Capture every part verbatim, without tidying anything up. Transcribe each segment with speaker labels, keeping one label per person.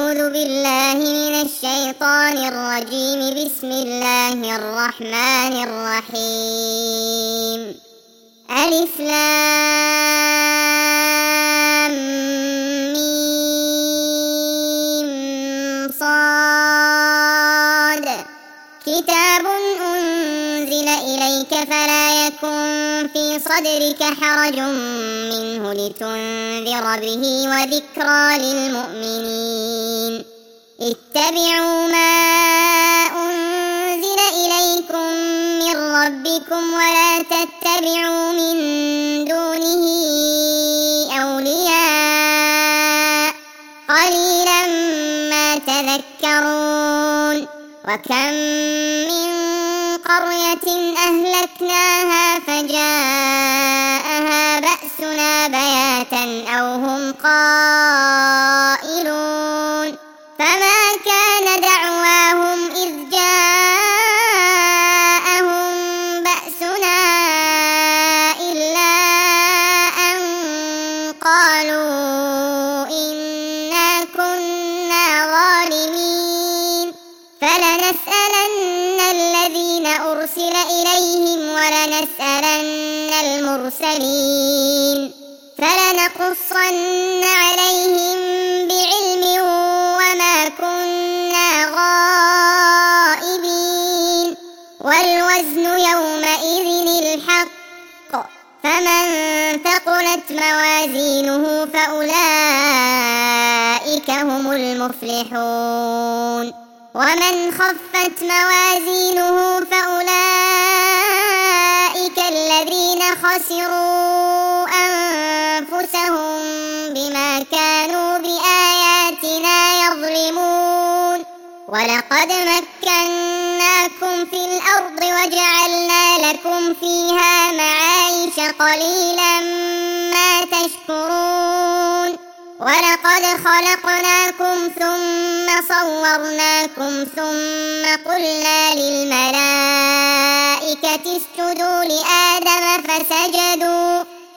Speaker 1: أعوذ بالله من الشيطان الرجيم. بسم الله الرحمن الرحيم. ألف لام ميم صاد. كتاب أنزل إليك فلا يكن في صدرك حرج منه لتنذر به وذكرى للمؤمنين. اتبعوا ما أنزل إليكم من ربكم ولا تتبعوا من دونه أولياء قليلا ما تذكرون. وكم من قرية أهلكناها فجاءها بأسنا بياتا أو هم قائلون. فما كان دعواهم إذ جاءهم بأسنا إلا أن قالوا إنا كنا ظالمين. فلنسألن الذين أرسل إليهم ولنسألن المرسلين. فلنقصن عليهم بعلم وما كنا غائبين. والوزن يومئذ الحق. فمن ثقلت موازينه فأولئك هم المفلحون. ومن خفت موازينه فأولئك الذين خسروا أنفسهم بما كانوا بآياتنا يظلمون. ولقد مكناكم في الأرض وجعلنا لكم فيها معايش قليلا ما تشكرون. ولقد خلقناكم ثم صورناكم ثم قلنا للملائكة اسجدوا لآدم فسجدوا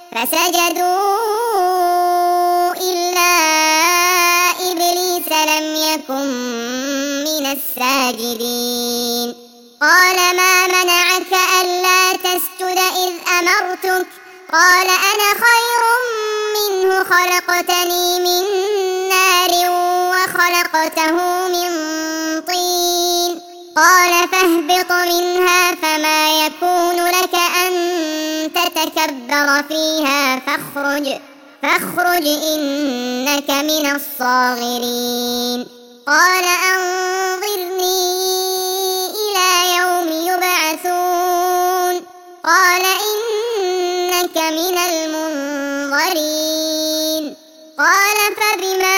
Speaker 1: فسجدوا إلا إبليس لم يكن من الساجدين. قال ما منعك ألا تسجد إذ أمرتك؟ قال أنا خير منه خلقتني من نار وخلقته من طين. قال فاهبط منها فما يكون لك أن تتكبر فيها فاخرج فاخرج إنك من الصاغرين. قال أنظرني إلى يوم يبعثون. قال إنك من المنظرين. قال فبما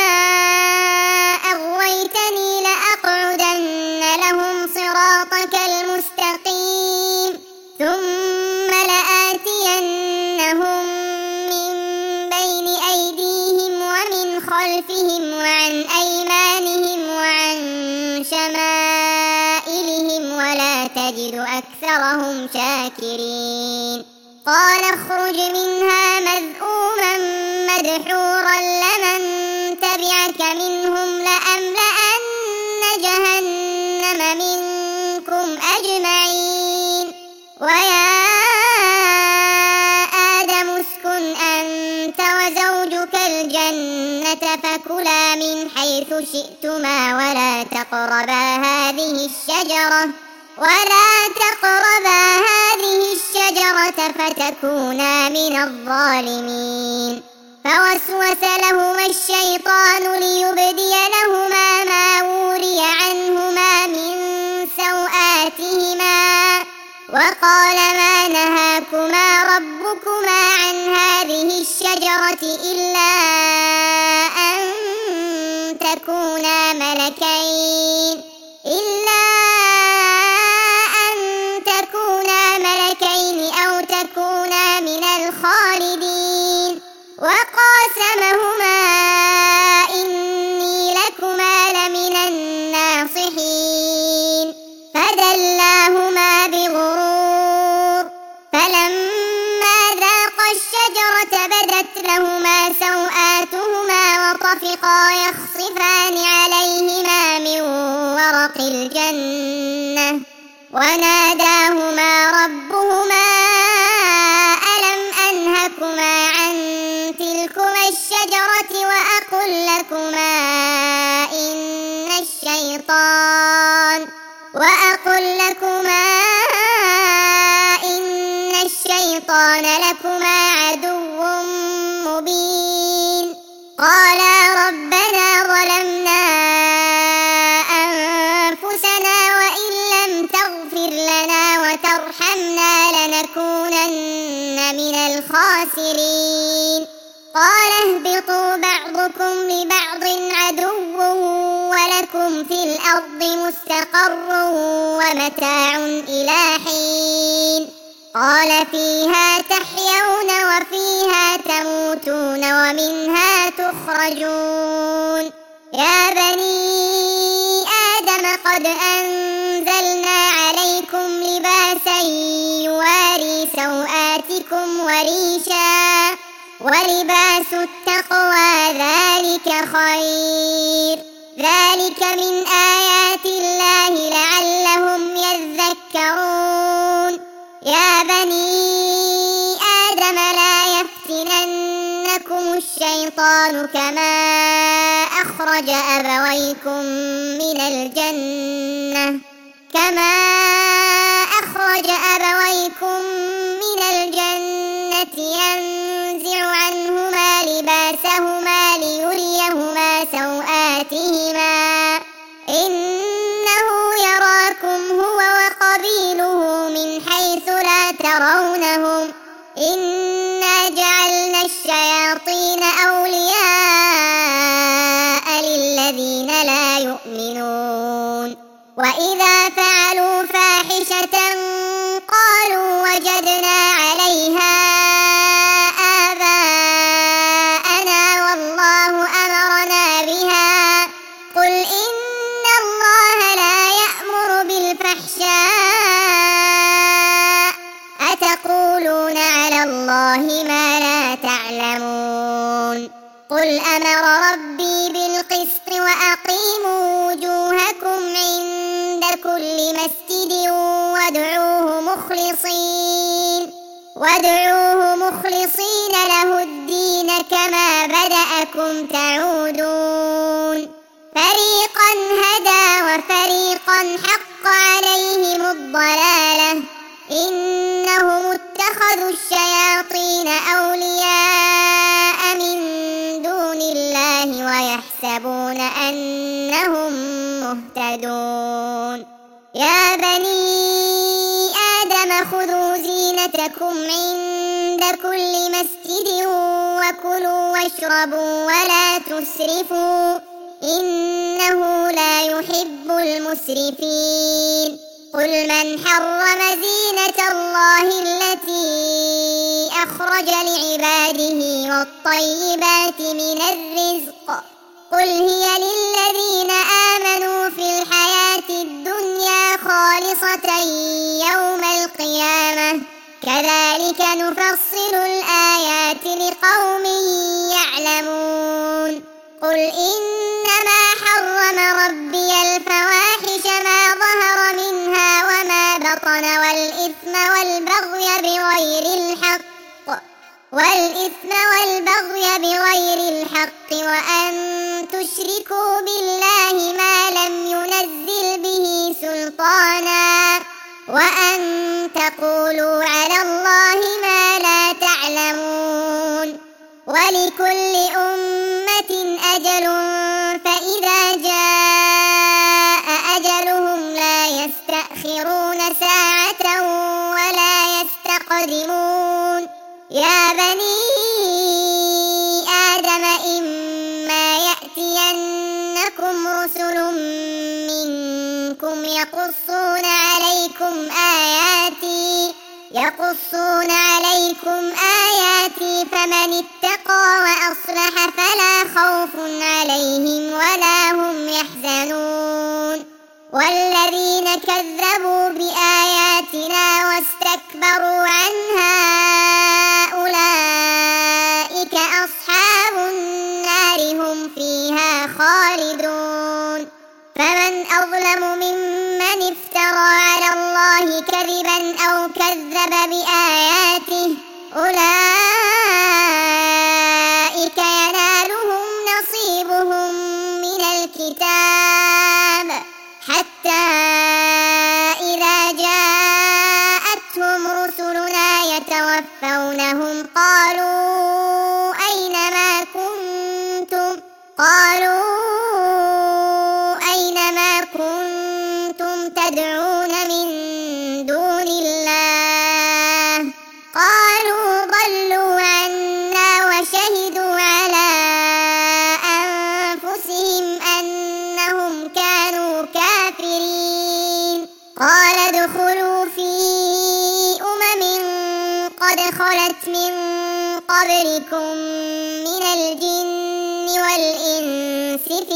Speaker 1: أغويتني لأقعدن لهم صراطك المستقيم ثم لآتينهم من بين أيديهم ومن خلفهم وعن أيمانهم وعن شمائلهم ولا تجد أكثرهم شاكرين. قال اخرج منها مذءوما مدحورا لمن تبعك منهم لأملأن جهنم منكم أجمعين. ويا آدم اسكن أنت وزوجك الجنة فكلا من حيث شئتما ولا تقربا هذه الشجرة ولا تقربا هذه الشجرة فتكونا من الظالمين. فوسوس لهما الشيطان ليبدي لهما ما وري عنهما من سوآتهما وقال ما نهاكما ربكما عن هذه الشجرة إلا أن تكونا ملكين إلا أو تكونا من الخالدين. وقاسمهما إني لكما لمن الناصحين. فدلاهما بغرور. فلما ذاقا الشجرة بدت لهما سوآتهما وطفقا يخصفان عليهما ورق الجنة وناداهما ربهما ألم أنهكما عن تلكما الشجرة وأقل لكما إن الشيطان وأقل لكما إن الشيطان لكما عدو مبين قالا ربنا ظلمنا أنفسنا وإن لم تغفر لنا وترحمنا لنكونن من الخاسرين قال اهبطوا بعضكم لبعض عدو ولكم في الأرض مستقر ومتاع إلى حين قال فيها تحيون وفيها تموتون ومنها تخرجون يا بني آدم قد أنزلنا عليكم لباسا يواري سوآتكم وريشا ولباس التقوى ذلك خير ذلك من آيات الله لعلهم يذكرون يا بني آدم لا يفتننكم الشيطان كما أخرج أبويكم من الجنة كما أخرج أبويكم من الجنة ينزع عنهما لباسهما ليريهما سوآتهما إنه يراكم هو وقبيله من حيث لا ترونهم إنا جعلنا الشياطين أولياء للذين لا يؤمنون وإذا فعلوا فاحشة قالوا وجدنا عليها آباءنا والله أمرنا بها قل إن الله لا يأمر بالفحشاء أتقولون على الله ما لا تعلمون قل أمر ربي بالقسط وأقيموا وجوهكم عند كل مسجد وادعوه مخلصين وادعوه مخلصين له الدين كما بدأكم تعودون فريقا هدى وفريقا حق عليهم الضلالة إنهم اتخذوا الشياطين أولياء من دون الله ويحسبون أنهم مهتدون يا بني آدم خذوا زينتكم عند كل مسجد وكلوا واشربوا ولا تسرفوا إنه لا يحب المسرفين قل من حرم زينة الله التي أخرج لعباده والطيبات من الرزق قل هي للذين آمنوا في الحياة الدنيا خالصة يوم القيامة كذلك نفصل الآيات لقوم يعلمون قل إنما حرم ربي الفواحش ما ظهر منها وما بطن والإثم والبغي بغير الحق والإثم والبغي بغير الحق وأن تشركوا بالله ما لم ينزل به سلطانا وأن تقولوا على الله ما لا تعلمون ولكل أمة أجل فإذا جاء أجلهم لا يستأخرون ساعة ولا يستقدمون يا بني آدم إما يأتينكم رسل منكم يقصون عليكم آياتي يقصون عليكم آياتي فمن اتقى وأصلح فلا خوف عليهم ولا هم يحزنون والذين كذبوا بآياتنا واستكبروا عنها أولئك أصحاب النار هم فيها خالدون فمن أظلم ممن افترى على الله كذبا أو كذب بآياته أولئك ينالهم نصيبهم من الكتاب حتى إذا جاءتهم رسلنا يتوفونهم قالوا أين ما كنتم قالوا أين ما كنتم تدعون من دون الله قالوا ضلوا عنا وشهدوا على أنفسهم أنهم كانوا كافرين قال ادخلوا في أمم قد خلت من قبلكم من الجن والإنس في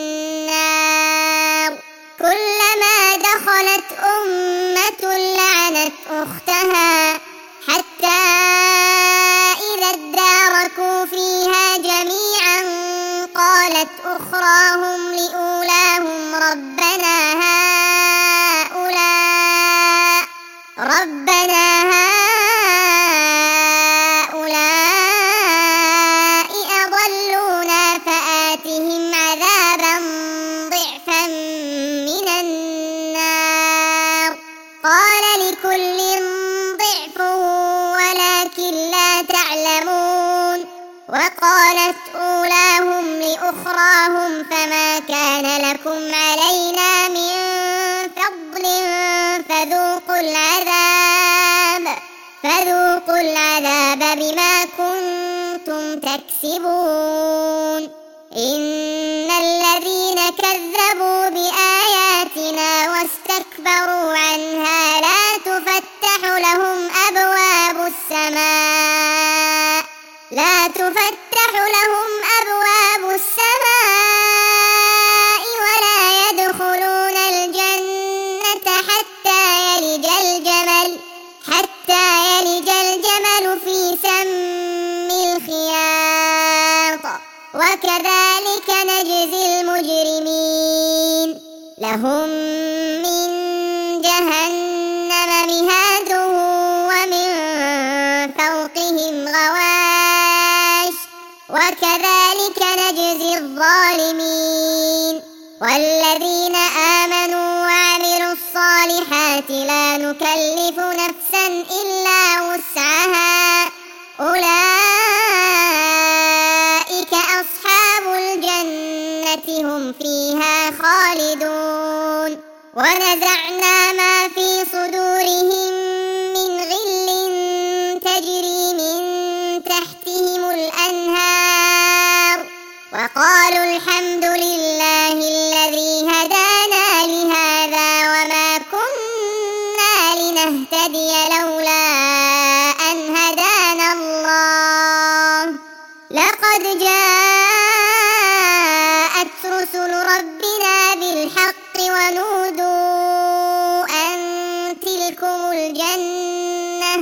Speaker 1: النار كلما دخلت أمة لعنت أختها حتى إذا اداركوا فيها جميعا قالت أخراهم لأولاهم ربنا هؤلاء ربنا هؤلاء أضلونا فآتهم عذابا ضعفا من النار قال لكل ضعف ولكن لا تعلمون وقالت أولاهم لأخراهم فما كان لكم علينا من فضل فذوقوا العذاب فذوقوا العذاب بما كنتم تكسبون إن الذين كذبوا بآياتنا واستكبروا عنها لا تفتح لهم أبواب السماء لا تفتح لهم أبواب السماء ولا يدخلون الجنة حتى يلج الجمل حتى يلج الجمل في سم الخياط وكذلك نجزي المجرمين لهم من جهنم مهاد ومن فوقهم غواش وكذلك نجزي الظالمين والذين آمنوا وعملوا الصالحات لا نكلف نفسا إلا وسعها أولئك أصحاب الجنة هم فيها خالدون ونزعنا ما في صدورهم من غل تجري من تحتهم الأنهار وقالوا الحمد لله الذي هدانا لهذا وما كنا لنهتدي لولا أن هدانا الله لقد جاءت رسل ربنا بالحق ونودوا أن تلكم الجنة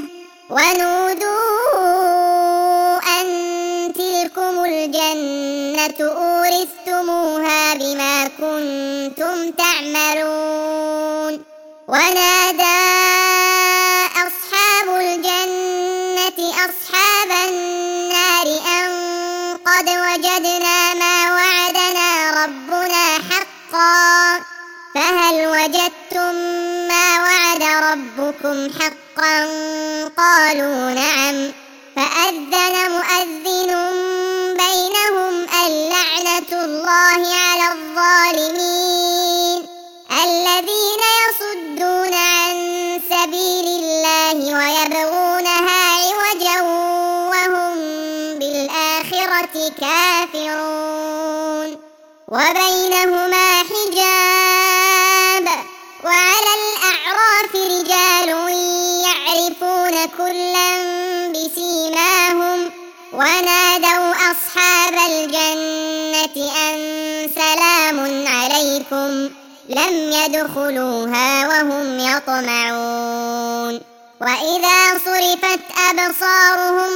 Speaker 1: ونودوا أن تلكم الجنة أورثتموها بما كنتم تعملون ونادى أصحاب الجنة أصحاب النار أن قد وجدنا ما وعدنا ربنا حقا فهل وجدتم ما وعد ربكم حقا قالوا نعم فأذن مؤذن بينهم اللعنة الله على الظالمين الذين يصدون عن سبيل الله ويبغونها عوجا وهم بالآخرة كافرون وبينهما حجاب وعلى الأعراف رجال يعرفون كلا بسيماهم ونادوا أصحاب الجنة أن سلام عليكم لم يدخلوها وهم يطمعون وإذا صرفت أبصارهم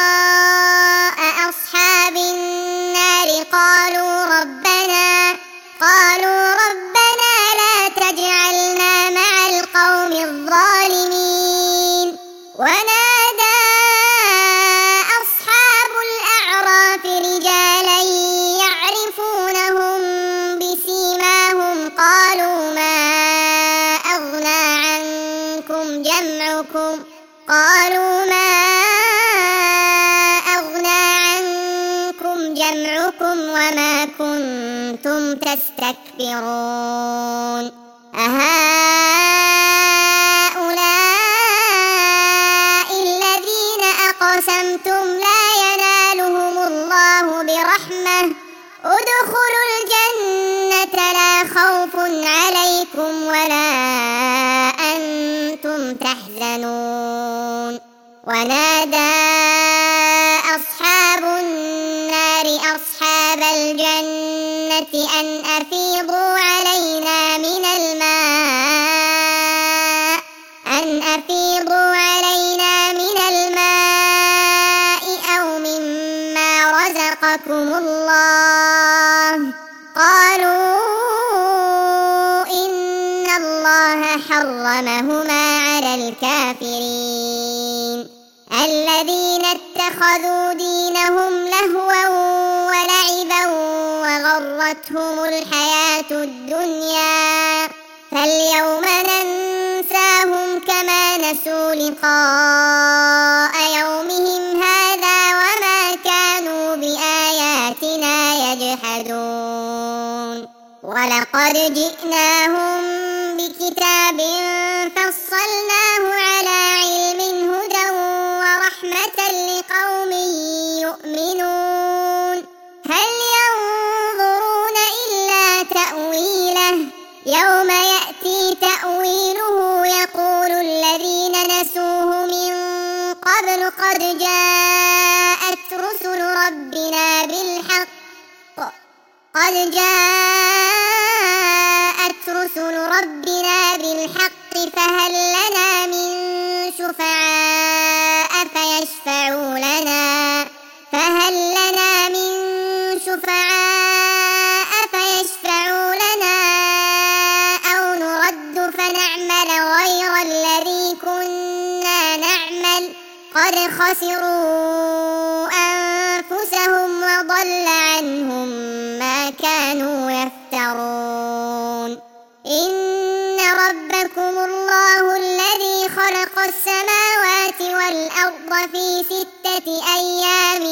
Speaker 1: تلقاء أصحاب النار قالوا ربنا كنتم تستكبرون أهؤلاء الذين أقسمتم لا ينالهم الله برحمة ادخلوا الجنة لا خوف عليكم ولا أنتم تحزنون ونادى أصحاب النار أصحاب الجنة أن أفيضوا علينا من الماء أن أفيضوا علينا من الماء أو مما رزقكم الله قالوا إن الله حرمهما على الكافرين الذين اتخذوا دينهم لهوا ولعبا وغرتهم الحياة الدنيا فاليوم ننساهم كما نسوا لقاء يومهم هذا وما كانوا بآياتنا يجحدون ولقد جئناهم بكتاب فصلناه على علم هدى ورحمة لقوم يؤمنون هل ينظرون إلا تأويله يوم يأتي تأويله يقول الذين نسوه من قبل قد جاءت رسل ربنا بالحق قد جاءت رسل ربنا بالحق فهل لنا من شفعاء فيشفعوا لنا فهل لنا من شفعاء فيشفعوا لنا أو نرد فنعمل غير الذي كنا نعمل قد خسروا أنفسهم وضل عنهم ما كانوا يفترون إن ربكم الله الذي خلق السماوات والأرض في ستة أيام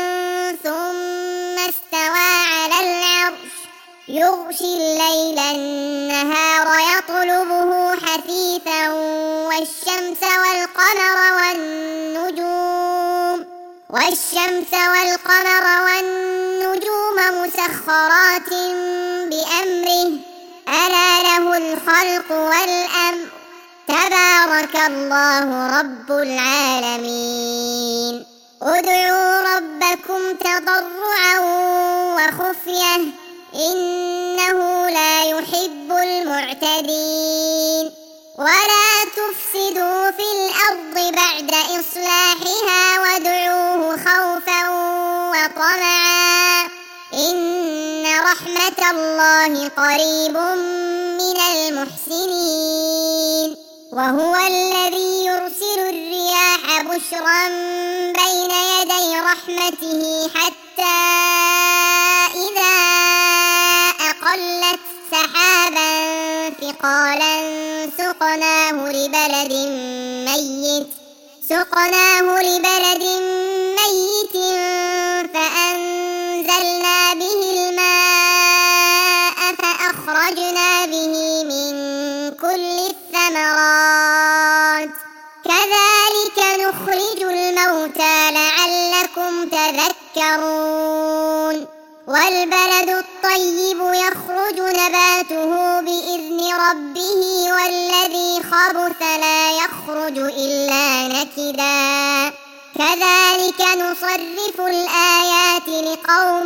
Speaker 1: ثم استوى على العرش يغشي الليل النهار يطلبه حثيثا والشمس والقمر والنجوم والشمس والقمر والنجوم مسخرات بأمره ألا له الخلق والأمر تبارك الله رب العالمين ادعوا ربكم تضرعا وخفية إنه لا يحب المعتدين ولا تفسدوا في الأرض بعد إصلاحها وادعوه خوفا وطمعا إن رحمة الله قريب من المحسنين وهو الذي يرسل الرياح بشرا بين يدي رحمته حتى إذا أقلت سحابا ثقالا سقناه لبلد ميت سقناه لبلد ميت فأنزلنا به الماء فأخرجنا به من كل الثمرات كذلك نخرج الموتى لعلكم تذكرون والبلد الطيب يخرج نباته بإذن ربه والذي خبث لا يخرج إلا نكدا كذلك نصرف الآيات لقوم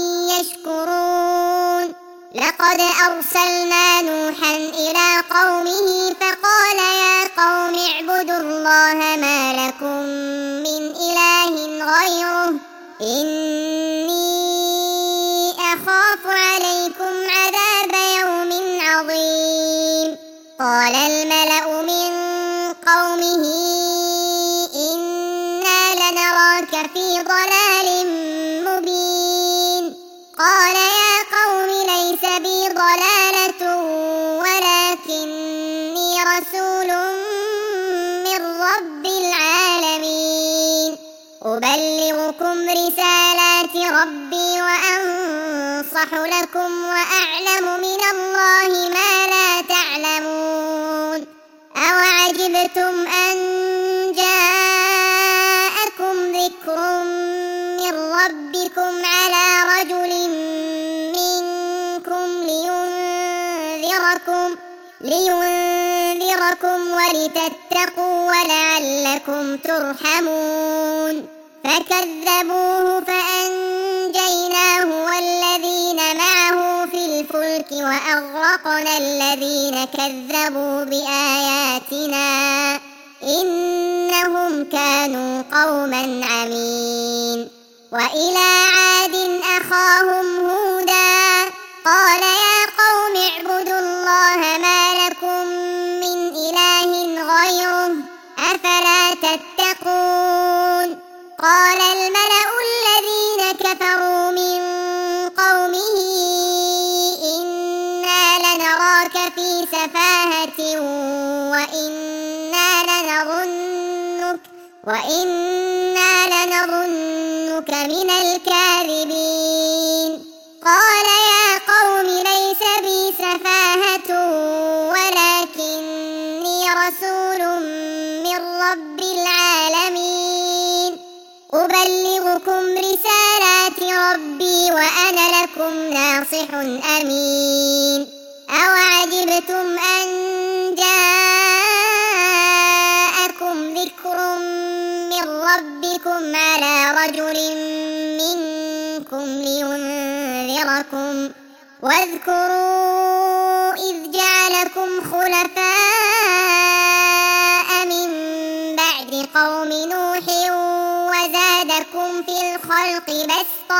Speaker 1: يشكرون لقد أرسلنا نوحا إلى قومه فقال يا قوم اعبدوا الله ما لكم من إله غيره إني أخاف عليكم عذاب يوم عظيم قال الملأ من قومه إنا لنراك في ضلال مبين قال يا قوم ليس بي ضلالة ولكني رسول من رب العالمين أبلغكم رسالات ربي وأنصح أفصح لكم وأعلم من الله ما لا تعلمون أوعجبتم أن جاءكم ذكر من ربكم على رجل منكم لينذركم لينذركم ولتتقوا ولعلكم ترحمون فكذبوه فأنجيناه والذين معه في الفلك وأغرقنا الذين كذبوا بآياتنا إنهم كانوا قوما عمين وإلى عاد أخاهم هودا قال يا قوم اعبدوا الله ما لكم من إله غيره أفلا تتقون قال الملأ الذين كفروا من قومه إنا لنراك في سفاهة وإنا لنظنك وإنا لنظنك من الكاذبين قال يا قوم ليس بي سفاهة ولكني رسول من رب العالمين أبلغكم رسالات ربي وأنا لكم ناصح أمين أوعجبتم أن جاءكم ذكر من ربكم على رجل منكم لينذركم واذكروا إذ جعلكم خلفاء من بعد قوم نوح وزادكم في الخلق بسطة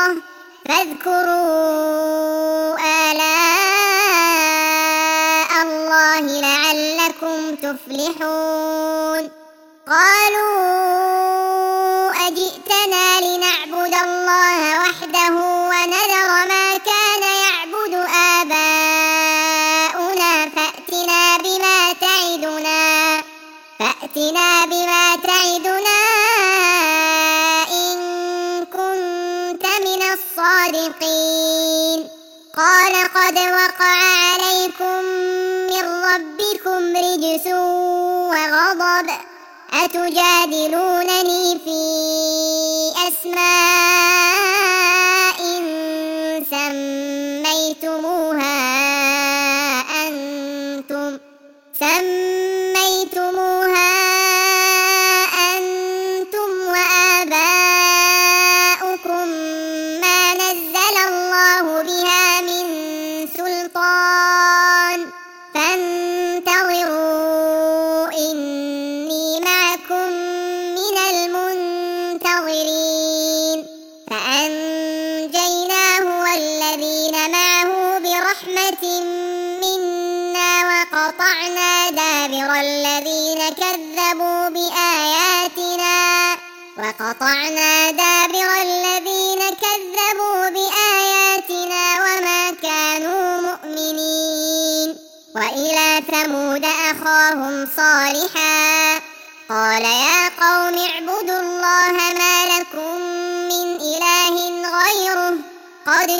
Speaker 1: فاذكروا آلاء الله لعلكم تفلحون قالوا أجئتنا لنعبد الله وحده ونذر ما كان يعبد آباؤنا فأتنا بما تعدنا فأتنا بما تعدنا إن كنت من الصادقين قال قد وقع عليكم من ربكم رجس وغضب أتجادلونني في أسماء سميتموها أنتم سميتموها أنتم وآباؤكم ما نزل الله بها من سلطان فانتظروا إني معكم من المنتظرين فأنجيناه والذين معه برحمة منا وقطعنا دابر الذين كذبوا بآياتنا وقطعنا دابر الذين كذبوا بآياتنا وما كانوا مؤمنين وإلى ثمود أخاهم صالحا قال يا قوم اعبدوا الله ما لكم من إله غيره قد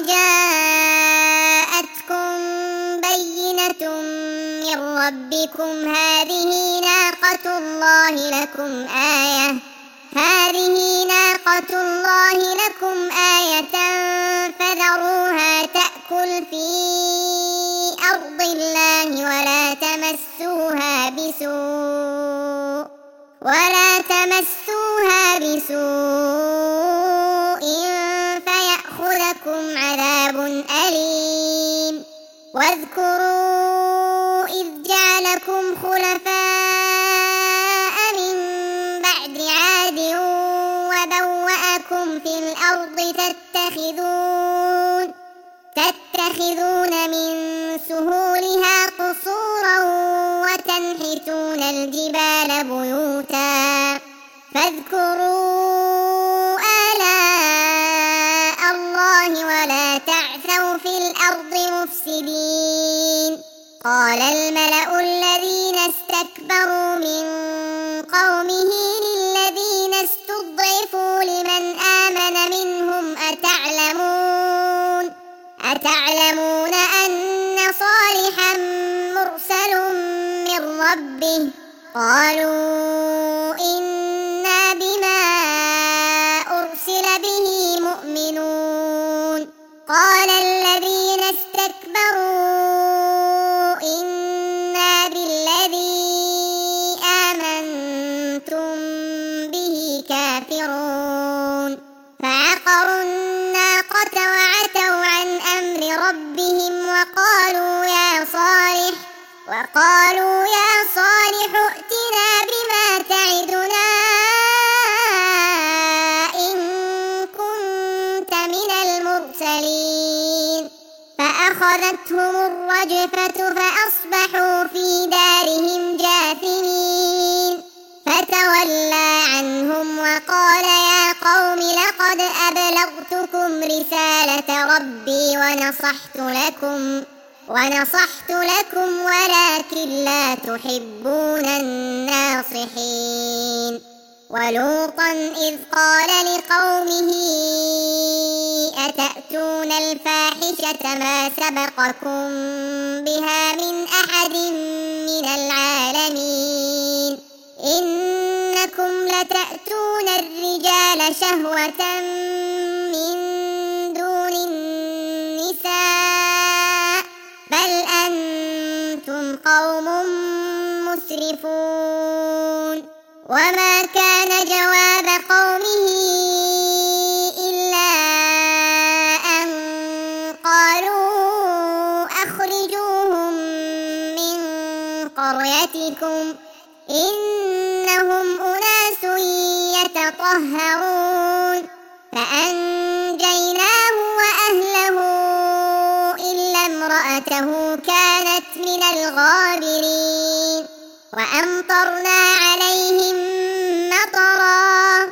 Speaker 1: جاءتكم بينة من ربكم هذه ناقة الله لكم آية هذه ناقة الله لكم آية فذروها تأكل في أرض الله ولا تمسوها بسوء ولا تمسوها بسوء فيأخذكم عذاب أليم واذكروا إذ جعلكم خلفاء من بعد عاد وبوأكم في الأرض تتخذون تتخذون من سهولها قصورا وتنحتون الجبال بيوتا فاذكروا آلاء الله ولا تعثوا في الأرض مفسدين قال الملأ الذين استكبروا من قومه للذين استضعفوا لمن آمن منهم أتعلمون فتعلمون أن صالحا مرسل من ربه. قالوا إنا بما أرسل به مؤمنون. قال الذين استكبروا إنا بالذي آمنتم به كافرون. فعقروا الناقة وعتوا عن أمر ربهم وقالوا يا صالح وقالوا يا صالح ائتنا بما تعدنا إن كنت من المرسلين. فأخذتهم الرجفة فأصبحوا في دارهم جاثمين. فتولى عنهم وقال يا قوم لقد أبلغتكم رسالة ربي ونصحت لكم ونصحت لكم ولكن لا تحبون الناصحين. ولوطا إذ قال لقومه أتأتون الفاحشة ما سبقكم بها من أحد من العالمين إنكم لتأتون الرجال شهوة من دون النساء بل أنتم قوم مسرفون. وما كان جواب قومه إلا أن قالوا أخرجوهم من قريتكم إنهم أناس يتطهرون. فأنجيناه وأهله إلا امرأته كانت من الغابرين. وأمطرنا عليهم مطرا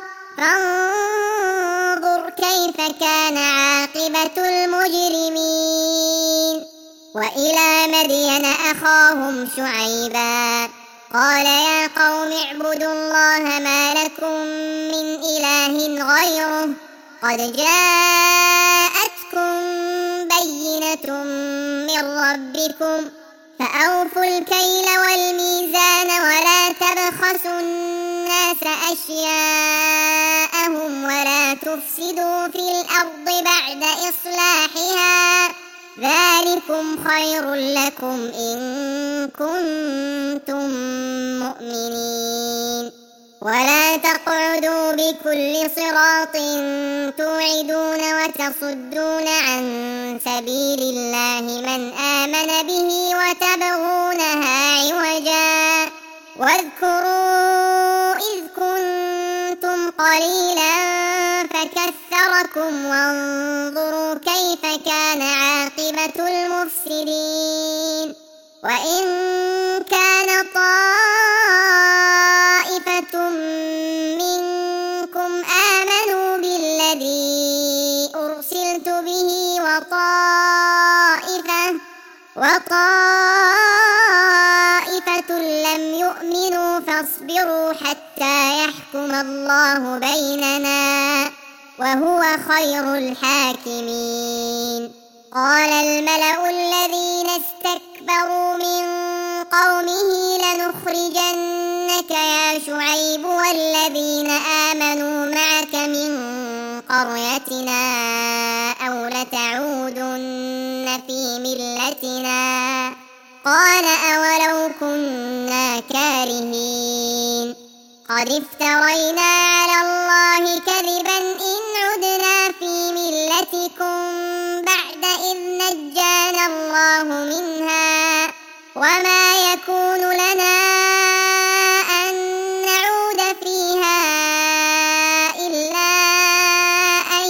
Speaker 1: فانظر كيف كان عاقبة المجرمين. وإلى مدين أخاهم شعيبا قال يا قوم اعبدوا الله ما لكم من إله غيره قد جاءتكم بينة من ربكم فأوفوا الكيل والميزان ولا تبخسوا الناس أشياءهم ولا تفسدوا في الأرض بعد إصلاحها ذلكم خير لكم إن كنتم مؤمنين. ولا تقعدوا بكل صراط توعدون وتصدون عن سبيل الله من آمن به وتبغونها عوجا واذكروا إذ كنتم قليلا فكثركم وانظروا كيف كان عاقبة المفسدين. وإن كان طائفة منكم آمنوا بالذي أرسلت به وطائفة وطائفة لم يؤمنوا فاصبروا حتى يحكم الله بيننا وهو خير الحاكمين. قال الملأ الذين استكبروا من قومه لنخرجنك يا شعيب والذين آمنوا معك من قريتنا أو لتعودن في ملتنا قال أولو كنا كارهين قد افترينا على الله كذبا إن عدنا في ملتكم بعد إذ نجانا الله منها وما يكون لنا أن نعود فيها إلا أن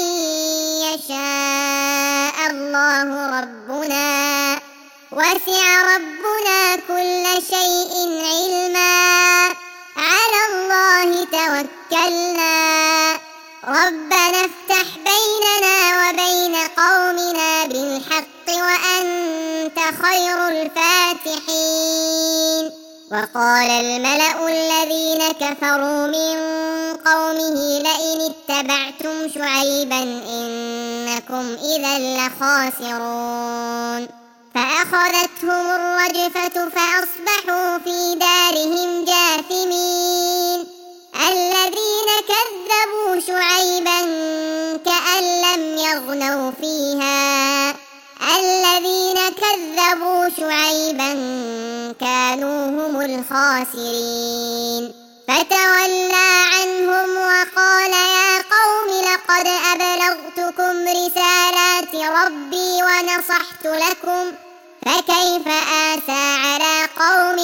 Speaker 1: يشاء الله ربنا وسع ربنا كل شيء علما على الله توكلنا ربنا افتح بيننا وبين قومنا بالحق وأنت خير الفاتحين. وقال الملأ الذين كفروا من قومه لئن اتبعتم شعيبا إنكم إذا لخاسرون فأخذتهم الرجفة فأصبحوا في دارهم جاثمين الذين كذبوا شعيبا كأن لم يغنوا فيها الذين كذبوا شعيبا كانوا هم الخاسرين فتولى عنهم وقال يا قوم لقد أبلغتكم رسالات ربي ونصحت لكم فكيف آسى على قوم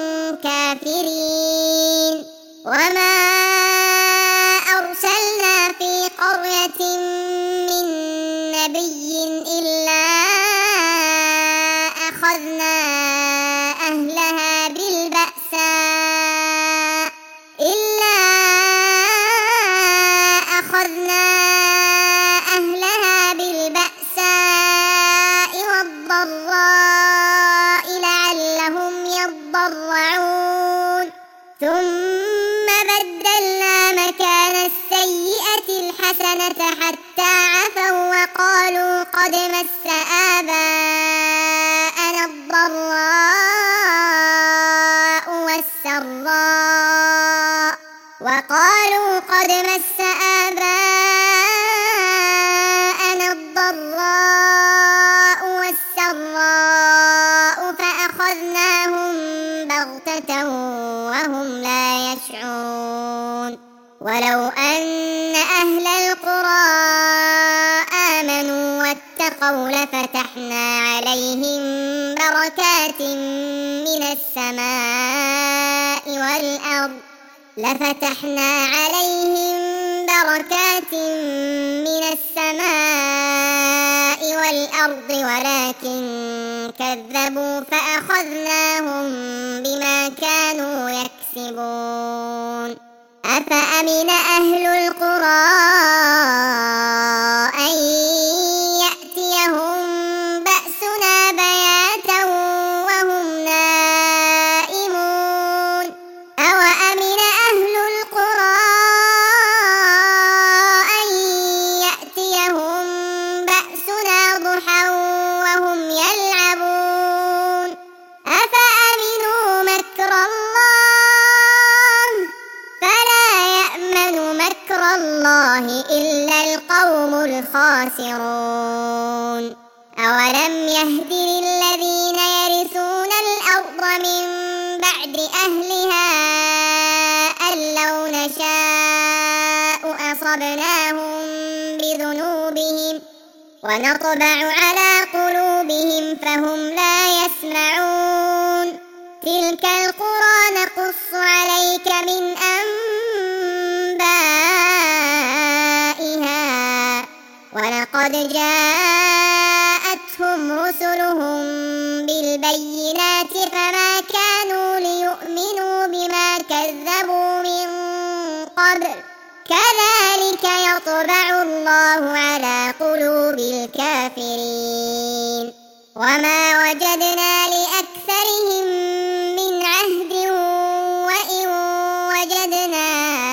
Speaker 1: كافرين وما أرسلنا في قرية من نبي إلا أخذنا أهلها بالبأساء إلا أخذنا أهلها بالبأساء والضراء لعلهم يضرعون ثم بدلنا مكان السيئة الحسنة حتى عفوا وقالوا قد مس آباءنا الضراء والسراء وقالوا قد مس آباءنا الضراء والسراء فأخذناهم بغتة وهم لا يشعرون ولو أن أهل القرى آمنوا واتقوا لفتحنا عليهم بركات من السماء والأرض لفتحنا عليهم بركات من السماء والأرض ولكن كذبوا فأخذناهم بما كانوا يكسبون أفأمن أهل القرى أن يأتيهم بأسنا بياتا وهم نائمون أوأمن أهل القرى أن يأتيهم بأسنا ضحى وهم يلعبون أفأمنوا مكر الله فلا يأمن مكر الله إلا القوم الخاسرون أولم يهد للذين يرثون الأرض من بعد أهلها أن لو نشاء أصبناهم بذنوبهم ونطبع على قلوبهم فهم لا يسمعون تلك القرى نقص عليك من أنبائها ولقد جاءتهم رسلهم بالبينات فما كانوا ليؤمنوا بما كذبوا من قبل كذلك يطبع الله على قلوب الكافرين وما وجدنا لأكثرهم من عهد وإن وجدنا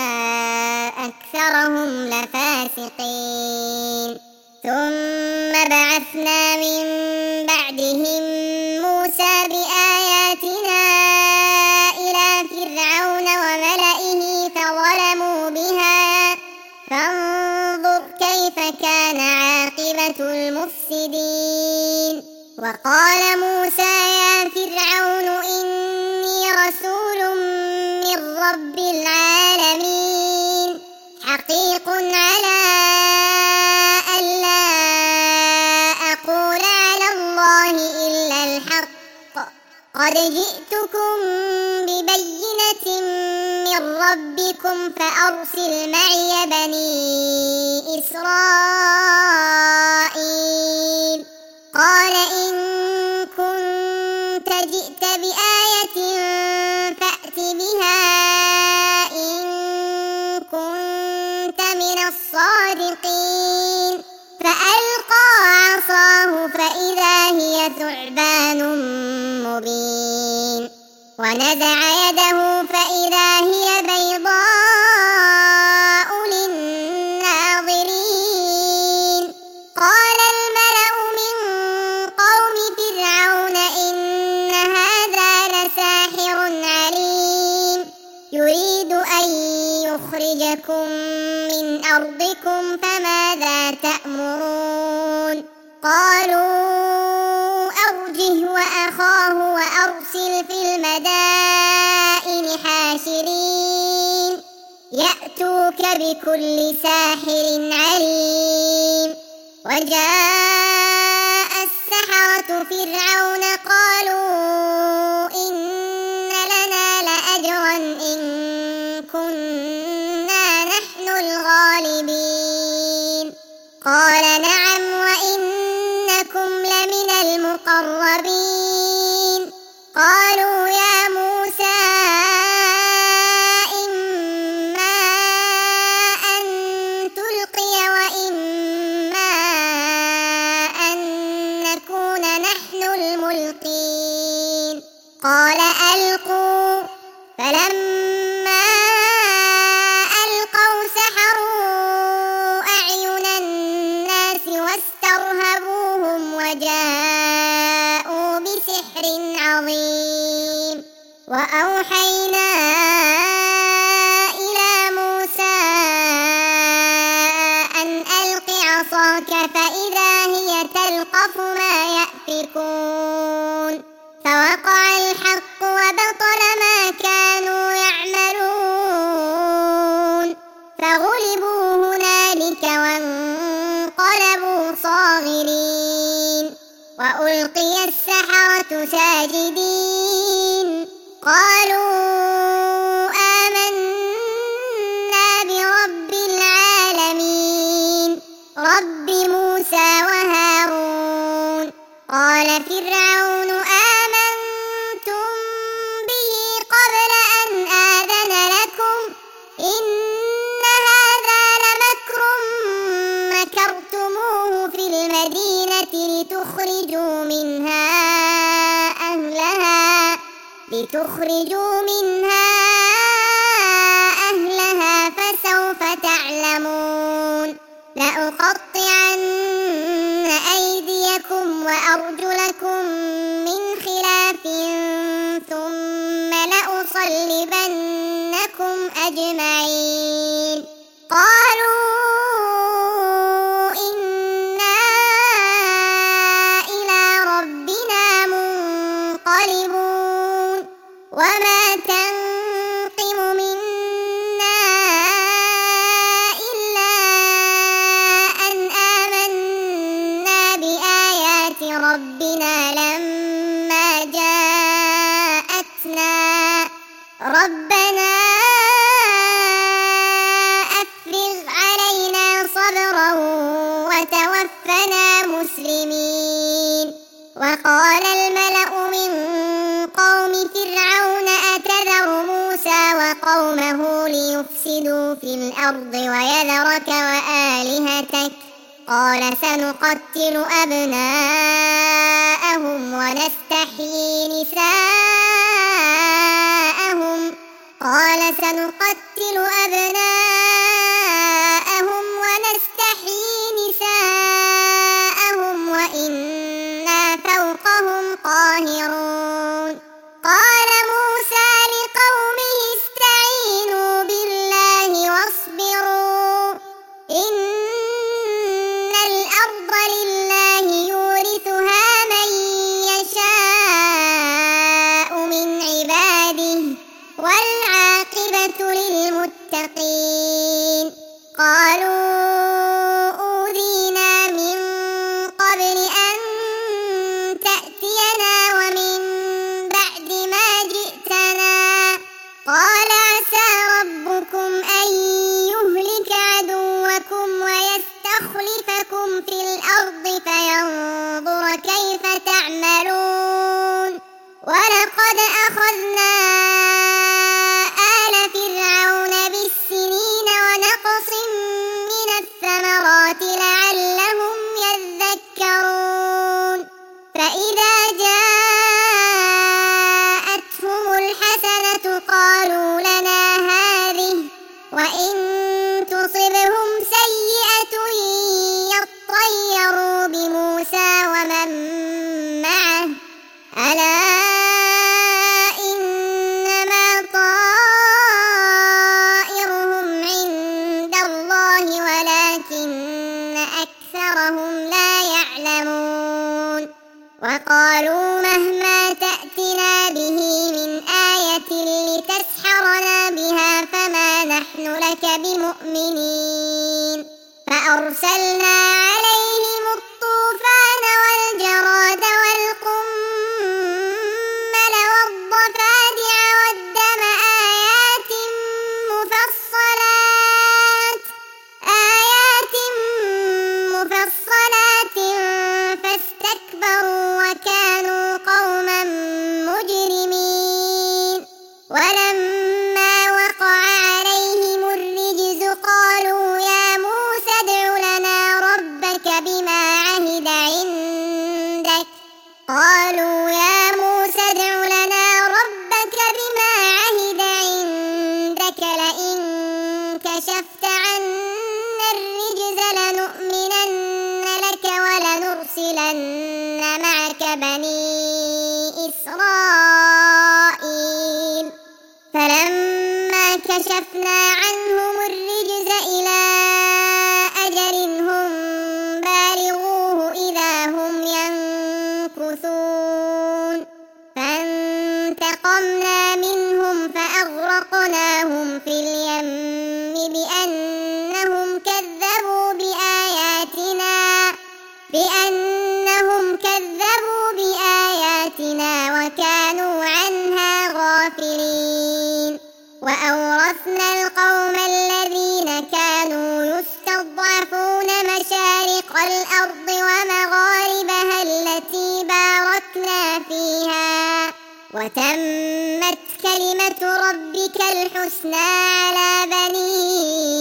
Speaker 1: أكثرهم لفاسقين ثم بعثنا من بعدهم موسى بآياتنا إلى فرعون وملئه فظلموا بها فانظر كيف كان عاقبة المفسدين وقال موسى يا فرعون إني رسول من رب العالمين حقيق على ألا أقول على الله إلا الحق قد جئتكم ببينة من ربكم فأرسل معي بني إسرائيل قال إن كنت جئت بآية فأت بها إن كنت من الصادقين فألقى عصاه فإذا هي ثعبان مبين ونزع يده فإذا هي بيضاء للناظرين قال الملأ من قوم فرعون إن هذا لساحر عليم يريد أن يخرجكم من أرضكم فماذا تأمرون قالوا أرجه وأخاه وأرسل في المدائن حاشرين يأتوك بكل ساحر عليم وجاء السحرة فرعون قالوا إن لنا لأجرا إن كنا نحن الغالبين قال نعم وإنكم لمن المقربين قالوا يا موسى إما أن تلقي وإما أن نكون نحن الملقين قال ألقوا فلما ألقوا سحروا أعين الناس واسترهبوهم وجاءوا بسحر عظيم وأوحينا إلى موسى أن ألق عصاك فإذا هي تلقف ما يأفكون فوقع الحق وبطل ما كانوا يعملون فغلبوا هنالك وانقلبوا صاغرين وألقي السحرة ساجدين قالوا آمنا برب العالمين رب موسى وهارون قال فرعون آمنتم به قبل أن آذن لكم إن هذا لمكر مكرتموه في المدينة لتخرجوا منها أهلها لتخرجوا منها أهلها فسوف تعلمون لأقطعن أيديكم وأرجلكم من خلاف ثم لأصلبنكم أجمعين قالوا إنا إلى ربنا منقلبون وما تنقم منا إلا أن آمنا بآيات ربنا لما جاءتنا ربنا أفرغ علينا صبرا وتوفنا مسلمين وقال الملأ من قوم فرعون أتذر موسى وقومه ليفسدوا في الأرض ويذرك وآلهتك قال سنقتل أبناءهم ونستحيي نساءهم قال سنقتل أبناءهم ونستحيي نساءهم وإنا فوقهم قاهرون قال موسى لقومه استعينوا بالله واصبروا إن الأرض لله يورثها من يشاء من عباده والعاقبة للمتقين قالوا أوذينا من قبل أن تأتينا ومن بعد ما جئتنا قال عسى ربكم أن يهلك عدوكم ويستخلفكم في الأرض فينظر كيف تعملون ولقد أخذنا آل فرعون بالسنين ونقص من الثمرات لعلهم يذكرون فإذا جاءتهم ألا إنما طائرهم عند الله ولكن أكثرهم لا يعلمون وقالوا مهما تأتنا به من آية لتسحرنا بها فما نحن لك بمؤمنين فأرسلنا عليهم الطوفان والجراد والقمل والضفادع والدم آيات مفصلات آيات مفصلات فاستكبروا وكانوا قوما مجرمين ولما وقع عليهم الرجز قالوا يا موسى ادع لنا ربك بما عهد عندك قالوا يا موسى ادع لنا ربك بما عهد عندك لئن كشفت عنا الرجز لنؤمنن لك ولنرسلن معك بني إسرائيل فلما كشفنا عنهم الرجز إلى أجل هم بالغوه إذا هم ينكثون فانتقمنا منهم فأغرقناهم في اليم بأنهم كذبوا بآياتنا بأنهم كذبوا بآياتنا وكانوا عنها غافلين وأورثنا القوم الذين كانوا يستضعفون مشارق الأرض ومغاربها التي باركنا فيها وتمت كلمة ربك الحسنى على بني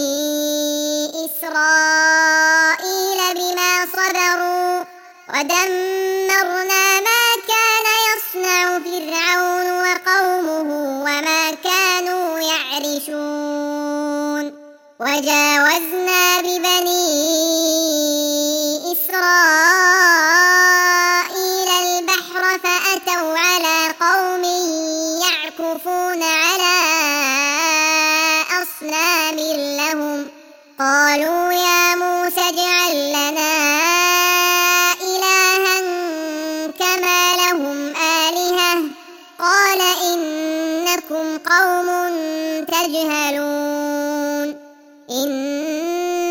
Speaker 1: إسرائيل بما صبروا ودمرنا ما كان يصنع فرعون وقومه وما كانوا يعرشون وجاوزنا ببني إسرائيل البحر فأتوا على قوم يعكفون على أصنام لهم قالوا يا موسى اجعل لنا إلها كما لهم آلهة قال إنكم قوم تجهلون إن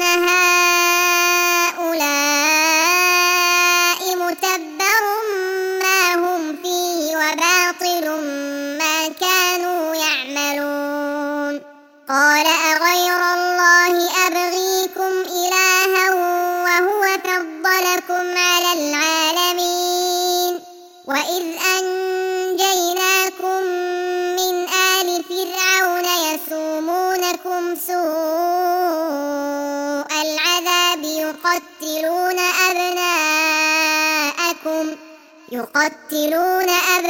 Speaker 1: هؤلاء متبر ما هم فيه وباطل ما كانوا يعملون قال أغير الله أبغيكم إلها وهو فضلكم على العالمين وإذ أنجيناكم من آل فرعون يسومونكم سوء العذاب يقتلون أبناءكم يقتلون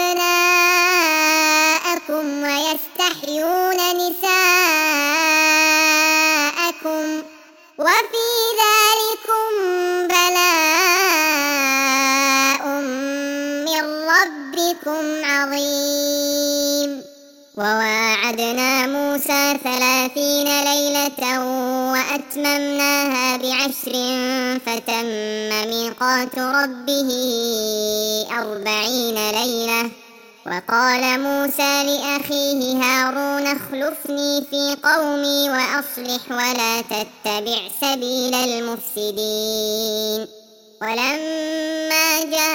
Speaker 1: أبناءكم ويستحيون نساءكم وفي ذلكم بلاء من ربكم عظيم وواعدنا موسى ثلاثين ليلة وأتممناها بعشر فتم ميقات ربه أربعين ليلة وقال موسى لأخيه هارون اخلفني في قومي وأصلح ولا تتبع سبيل المفسدين ولما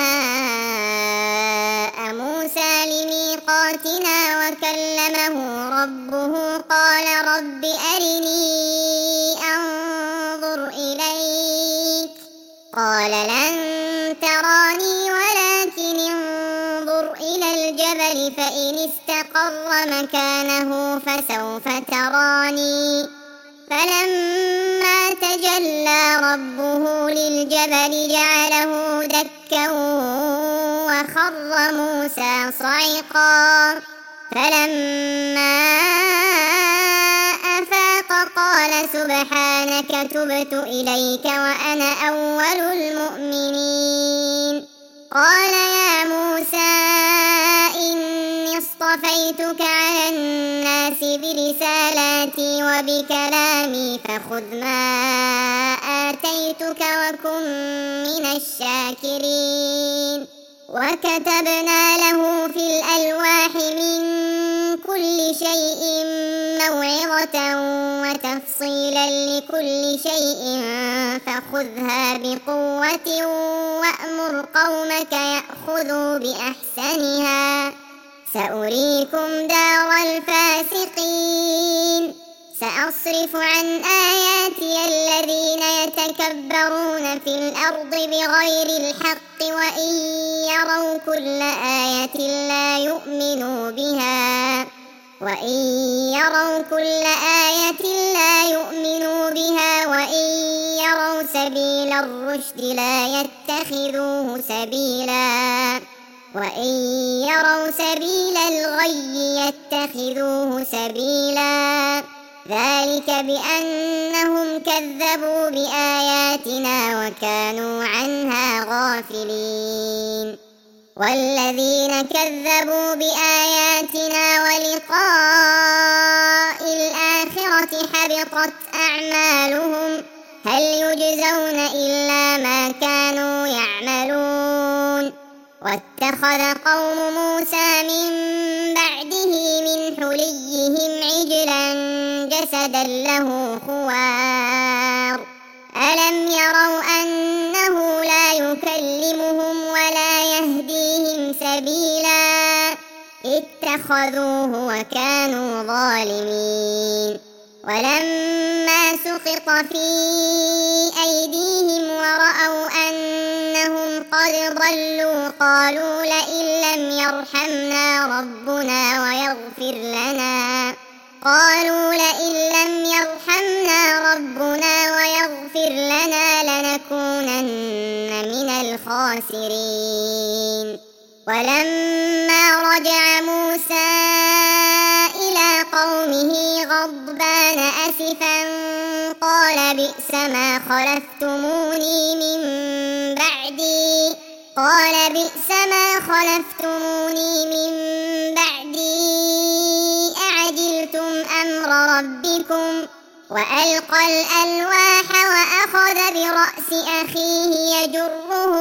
Speaker 1: جاء موسى لميقاتنا وكلمه ربه قال رب أرني أنظر إليك قال لن تراني ولكن انظر إلى الجبل فإن استقر مكانه فسوف تراني فلما تجلى ربه للجبل جعله دكا وخر موسى صعقا فلما أفاق قال سبحانك تبت إليك وأنا أول المؤمنين قال يا موسى اصطفيتك على الناس برسالاتي وبكلامي فخذ ما آتيتك وكن من الشاكرين. وكتبنا له في الألواح من كل شيء موعظة وتفصيلا لكل شيء فخذها بقوة وأمر قومك يأخذوا بأحسنها سأريكم دار الفاسقين. سأصرف عن آياتي الذين يتكبرون في الأرض بغير الحق وإن يروا كل آية لا يؤمنوا بها وإن يروا كل آية لا يؤمنوا بها وإن يروا سبيل الرشد لا يتخذوه سبيلا وإن يروا سبيل الغي يتخذوه سبيلا ذلك بأنهم كذبوا بآياتنا وكانوا عنها غافلين. والذين كذبوا بآياتنا ولقاء الآخرة حبطت أعمالهم هل يجزون إلا ما كانوا يعملون. واتخذ قوم موسى من بعده من حليهم عجلا جسدا له خوار ألم يروا أنه لا يكلمهم ولا يهديهم سبيلا اتخذوه وكانوا ظالمين. ولما سقط في أيديهم ورأوا أنهم قد ضلوا قالوا لئن لم يرحمنا ربنا ويغفر لنا قالوا لئن لم يرحمنا ربنا ويغفر لنا لنكونن من الخاسرين. ولما رجع موسى إلى قومه غضبان أسفا قال بئس ما خلفتموني من بعدي قال بئس ما خلفتموني من بعدي أعجلتم أمر ربكم. وألقى الألواح وأخذ برأس أخيه يجره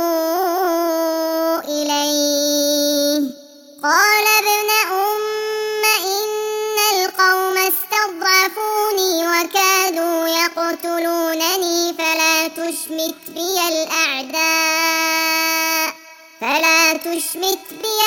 Speaker 1: إليه قال ابن أم إن القوم استضعفوني وكادوا يقتلونني فلا تشمت بي الأعداء فلا تشمت بي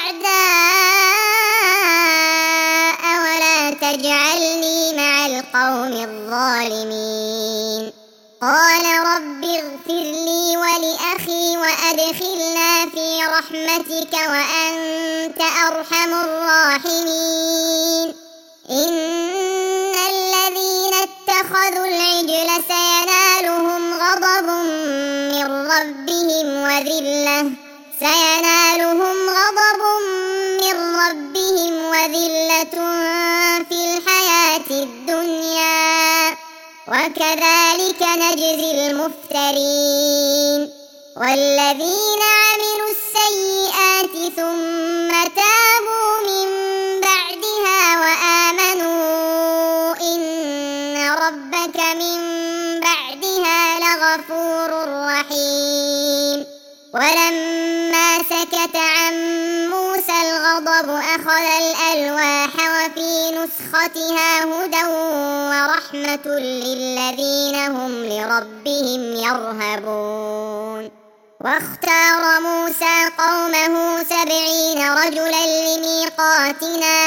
Speaker 1: الأعداء ولا تجعلني مع القوم الظالمين. قال رب اغفر لي ولأخي وأدخلنا في رحمتك وأنت أرحم الراحمين. إن الذين اتخذوا العجل سينالهم غضب من ربهم وذلة سينالهم غضب من ربهم وذلة في الحياة الدنيا وكذلك نجزي المفترين. والذين عملوا السيئات ثم تابوا من بعدها وآمنوا إن ربك من بعدها لغفور رحيم. ولما سكت عن موسى الغضب أخذ الألواح وفي نسختها هدى ورحمة للذين هم لربهم يرهبون. واختار موسى قومه سبعين رجلا لميقاتنا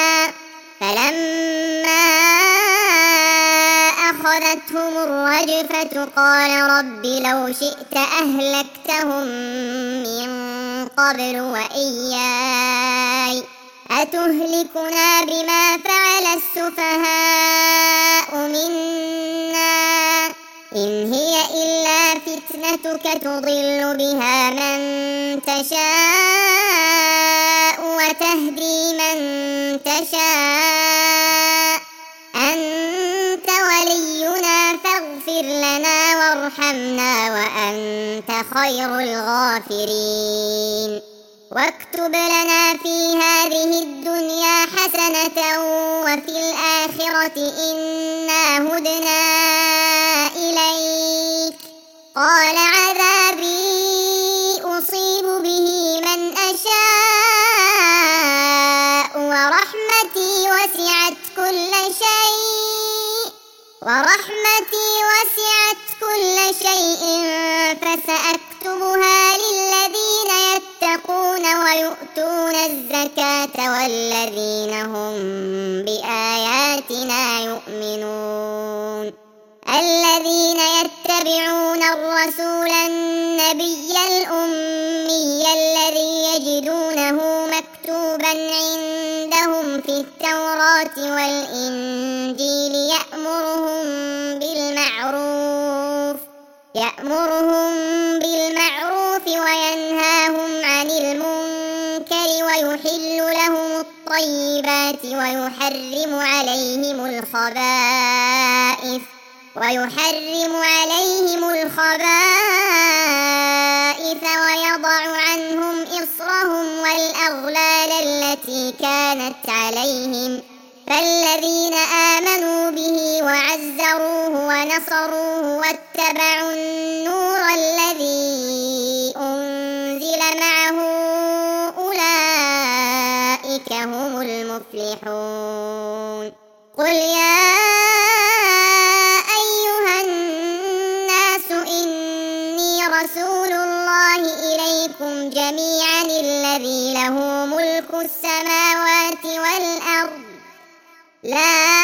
Speaker 1: فلما أخذتهم الرجفة قال رب لو شئت أهلكتهم من قبل وإياي أتهلكنا بما فعل السفهاء منا إن هي إلا فتنتك تضل بها من تشاء وتهدي من تشاء أنت ولينا فاغفر لنا وارحمنا وأنت خير الغافرين. واكتب لنا في هذه الدنيا حسنة وفي الآخرة إنا هدنا إليك. قال عذابي أصيب به من أشاء ورحمتي وسعت كل شيء ورحمتي وسعت كل شيء فسأكتبها للذين يتقون ويؤتون الزكاة والذين هم بآياتنا يؤمنون. الذين يتبعون الرسول النبي الأمي الذي يجدونه مكتوبا عندهم في التوراة والإنجيل يأمرهم بالمعروف يأمرهم بالمعروف وينهاهم عن المنكر ويحل لهم الطيبات ويحرم عليهم الخبائث ويحرم عليهم الخبائث ويضع عنهم إصرهم والأغلال التي كانت عليهم. فالذين آمنوا به وعزروه ونصروه واتبعوا النور الذي أنزل معه أولئك هم المفلحون. قل يا أيها الناس إني رسول الله إليكم جميعا الذي له ملك السماوات والأرض لا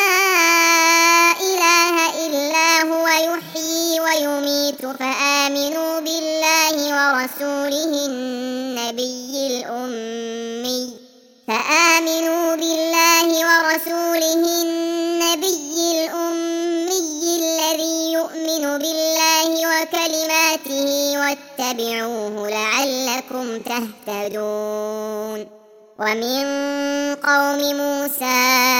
Speaker 1: إله إلا هو يحيي ويميت فآمنوا بالله ورسوله النبي الأمي فآمنوا بالله ورسوله النبي الأمي الذي يؤمن بالله وكلماته واتبعوه لعلكم تهتدون. ومن قوم موسى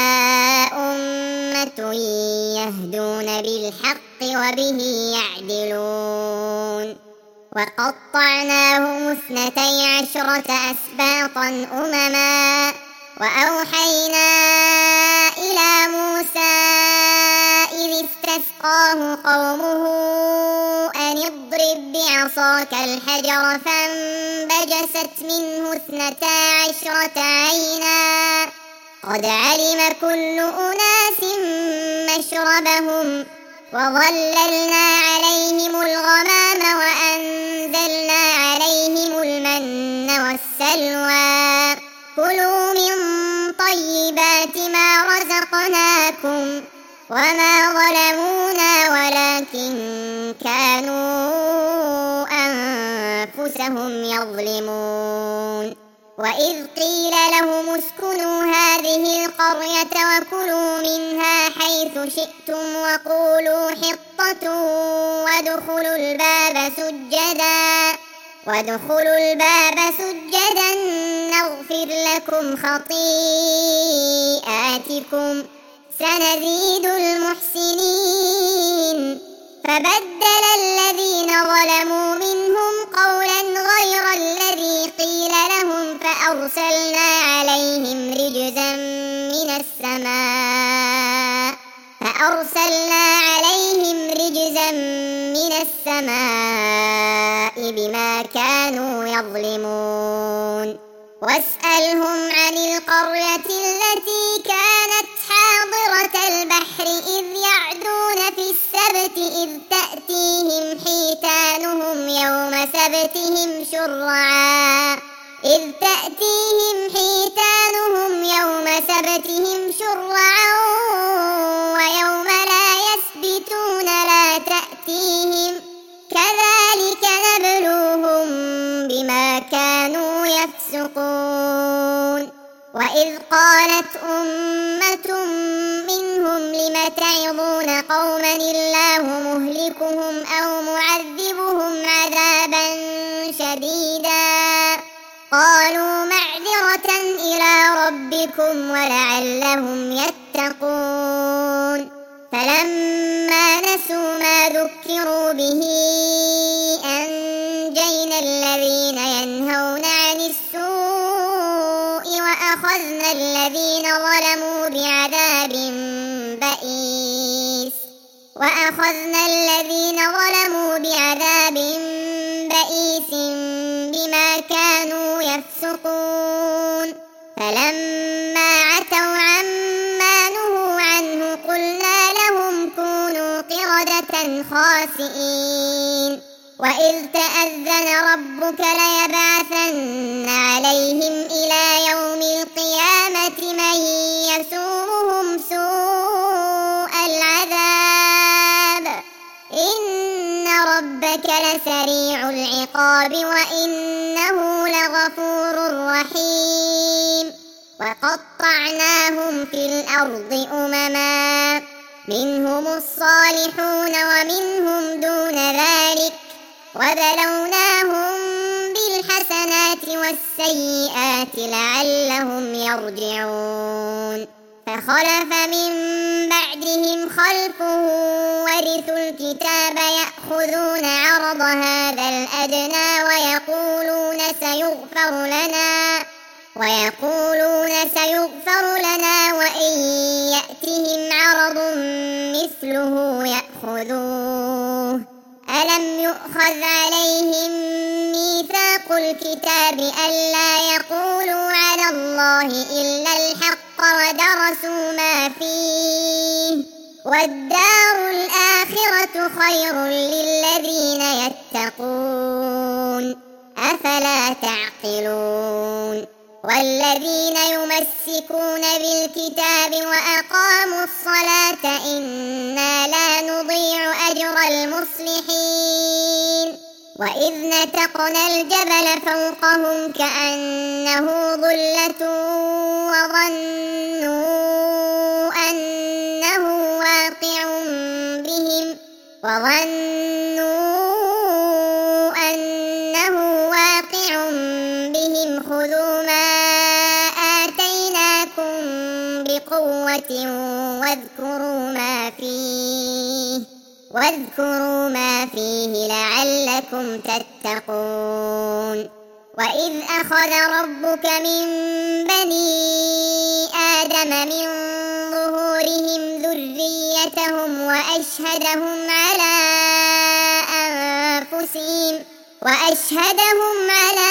Speaker 1: أمة يهدون بالحق وبه يعدلون. وقطعناهم اثنتي عشرة أسباطا أمما وأوحينا إلى موسى إذ استسقاه قومه أن اضرب بعصاك الحجر فانبجست منه اثنتا عشرة عينا قد علم كل أناس مشربهم وظللنا عليهم الغمام وأنزلنا عليهم المن والسلوى كلوا من طيبات ما رزقناكم وما ظلمونا ولكن كانوا أنفسهم يظلمون. وإذ قيل لهم اسكنوا هذه القرية وكلوا منها حيث شئتم وقولوا حطة وادخلوا الباب سجدا وادخلوا الباب سجدا نغفر لكم خطيئاتكم سنزيد المحسنين. فبدل الذين ظلموا منهم قولا غير الذي قيل لهم فأرسلنا عليهم رجزا من السماء فأرسلنا عليهم رجزا من السماء بما كانوا يظلمون. واسألهم عن القرية التي كانت حاضرة البحر إذ يعدون في السبت إذ تأتيهم حيتانهم يوم سبتهم شرعا إذ تأتيهم حيتانهم يوم سبتهم شرعا ويوم لا يسبتون لا تأتيهم كذلك نبلوهم بما كانوا يفسقون. وإذ قالت أمة منهم لم تعظون قوما الله مهلكهم أو معذبهم عذابا شديدا قالوا معذرة إلى ربكم ولعلهم يتقون. فلما نسوا ما ذكروا به أنجينا الذين ينهون عن السوء أخذنا الذين ظلموا بعذاب بئيس وأخذنا الذين ظلموا بعذاب بئيس بما كانوا يفسقون فلما عتوا عما نهوا عنه قلنا لهم كونوا قردة خاسئين وإذ تأذن ربك ليبعثن عليهم إلى يوم القيامة من يسومهم سوء العذاب إن ربك لسريع العقاب وإنه لغفور رحيم وقطعناهم في الأرض أمما منهم الصالحون ومنهم دون ذلك وبلوناهم بالحسنات والسيئات لعلهم يرجعون فخلف من بعدهم خلف ورثوا الكتاب يأخذون عرض هذا الأدنى ويقولون سيغفر لنا ويقولون سيغفر لنا وإن يأتهم عرض مثله يأخذوه ألم يؤخذ عليهم ميثاق الكتاب ألا يقولوا على الله إلا الحق ودرسوا ما فيه والدار الآخرة خير للذين يتقون أفلا تعقلون والذين يمسكون بالكتاب وأقاموا الصلاة إنا لا نضيع أجر المصلحين وإذ نتقنا الجبل فوقهم كأنه ظلة وظنوا أنه واقع بهم وظنوا أنه واقع بهم خذوا ما آتيناكم بقوة واذكروا ما فيه واذكروا ما فيه لعلكم تتقون وإذ أخذ ربك من بني آدم من ظهورهم ذريتهم وأشهدهم على أنفسهم وأشهدهم على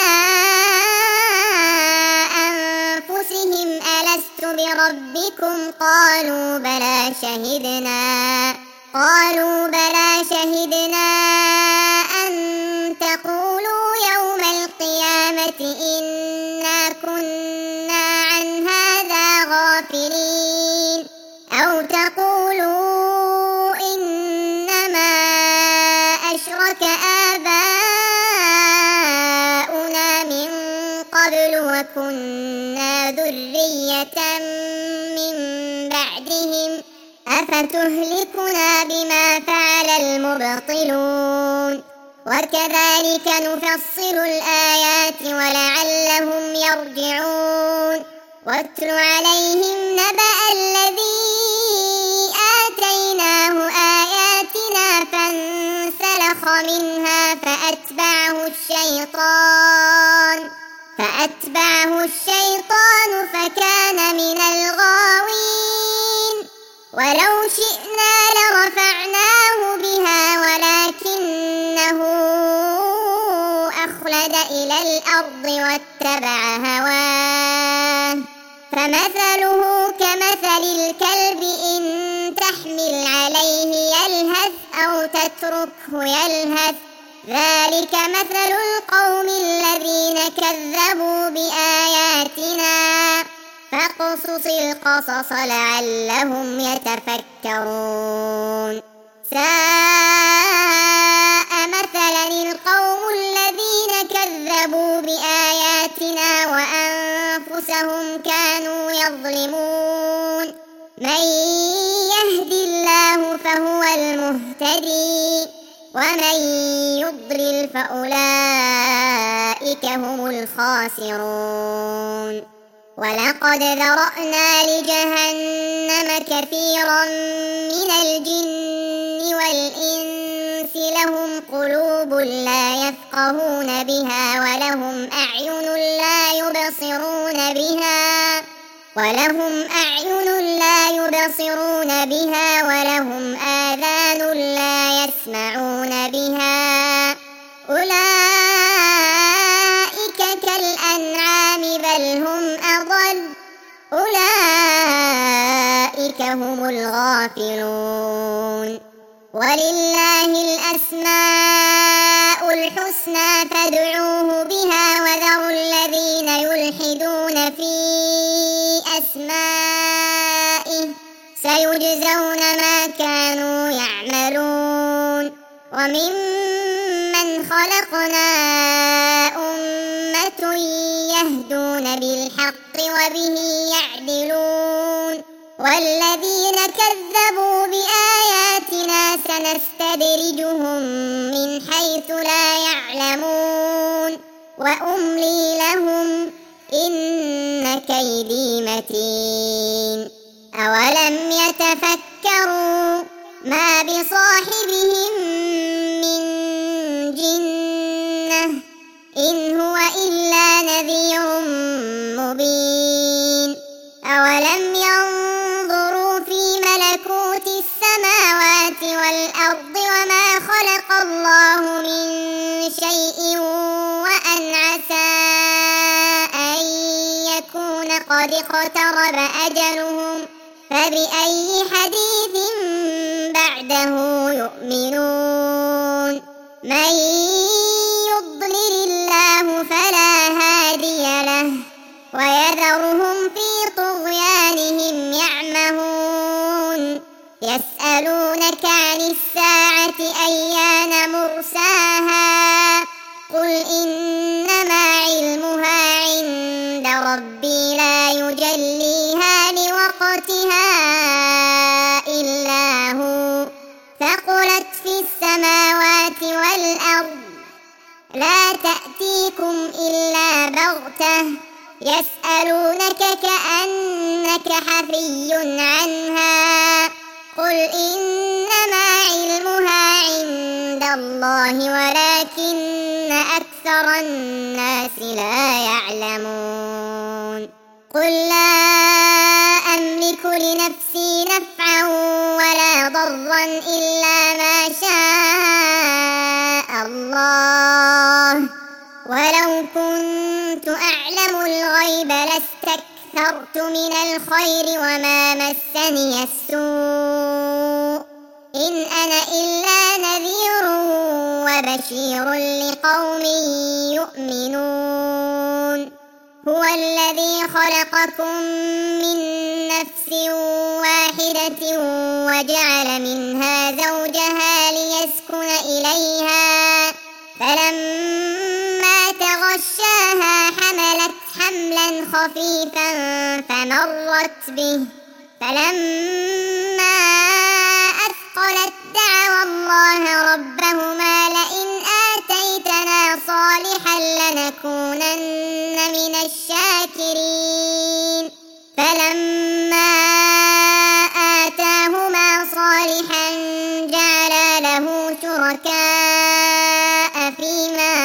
Speaker 1: أنفسهم ألست بربكم قالوا بلى شهدنا قالوا بلى شهدنا أن تقولوا يوم القيامة إنا كنا عن هذا غافلين أو تقولوا إنما أشرك آباؤنا من قبل وكنا ذرية من بعدهم أفتهلكنا بما فعل المبطلون وكذلك نفصل الآيات ولعلهم يرجعون واتل عليهم نبأ الذي آتيناه آياتنا فانسلخ منها فأتبعه الشيطان فأتبعه الشيطان فكان من الغاوين ولو شئنا لرفعناه بها ولكنه أخلد إلى الأرض واتبع هواه فمثله كمثل الكلب إن تحمل عليه يلهث أو تتركه يلهث ذلك مثل القوم الذين كذبوا بآياتنا فاقصص القصص لعلهم يتفكرون ساء مثلا القوم الذين كذبوا بآياتنا وأنفسهم كانوا يظلمون من يهد الله فهو المهتدي ومن يضلل فأولئك هم الخاسرون ولقد ذرأنا لجهنم كثيرا من الجن والإنس لهم قلوب لا يفقهون بها ولهم أعين لا يبصرون بها ولهم أعين لا يبصرون بها ولهم آذان لا يسمعون بها أولئك كالأنعام بل هم أضل أولئك هم الغافلون ولله الأسماء الحسنى فادعوه بها وذروا الذين يلحدون في أسمائه سيجزون ما كانوا يعملون وممن خلقنا أمة يهدون بالحق وبه يعدلون والذين كذبوا بآياتنا سنستدرجهم من حيث لا يعلمون وأملي لهم إن كيدي متين أولم يتفكروا ما بصاحبهم من جنة إن هو إلا نذير مبين أولم ينظروا في ملكوت السماوات والأرض وما خلق الله من شيء وأن عسى أن يكون قد اقترب أجلهم فبأي حديث بعده يؤمنون من يضلل الله فلا هادي له ويذرهم في طغيانهم يعمهون يسألونك عن الساعة أيان مرساها قل إنما علمها عند ربي لا يجليها لوقتها إلا هو ثقلت في السماوات والأرض لا تأتيكم إلا بغتة يسألونك كأنك حفي عنها قل إنما علمها عند الله ولكن أكثر الناس لا يعلمون قل لا أملك لنفسي نفعا ولا ضرا إلا ما شاء الله ولو كنت أعلم الغيب لاستكثرت من الخير وما مسني السوء إن أنا إلا نذير وبشير لقوم يؤمنون هو الذي خلقكم من نفس واحدة وجعل منها زوجها ليسكن إليها فلما تغشاها حملت حملا خفيفا فمرت به فلما أثقلت دعوا الله ربهما لئن آتيتنا صالحا لنكونن من الشاكرين فلما آتاهما صالحا جعلا له شركاء فيما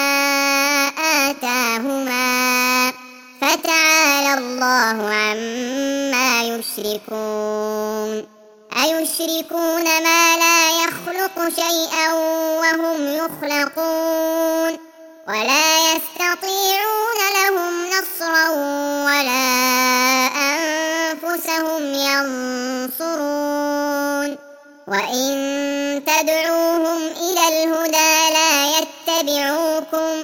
Speaker 1: آتاهما فتعالى الله عما يشركون أيشركون ما لا يخلق شيئا وهم يخلقون ولا يستطيعون لهم نصرا ولا أنفسهم ينصرون وإن تدعوهم إلى الهدى لا يتبعوكم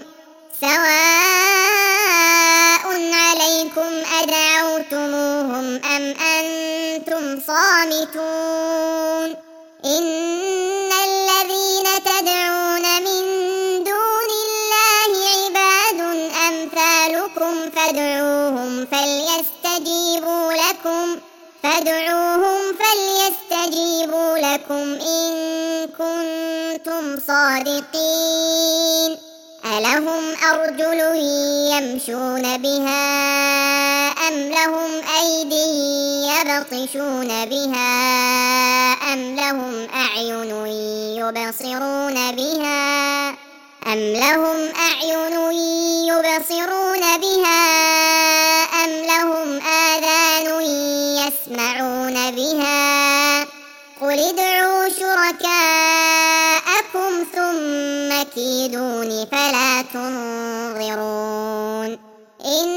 Speaker 1: سواء عليكم أدعوتموهم أم أنتم صامتون إن الذين تدعون من دون الله عباد أمثالكم فادعوهم فليستجيبوا لكم فادعوهم فليستجيبوا لكم إن كنتم صادقين ألهم أرجل يمشون بها أم لهم أيدي يبطشون بها أم لهم أعين يبصرون بها أم لهم أعين يبصرون بها أم لهم آذان يسمعون بها. قل ادعوا شركاءكم ثم كيدون فلا تنظرون. إن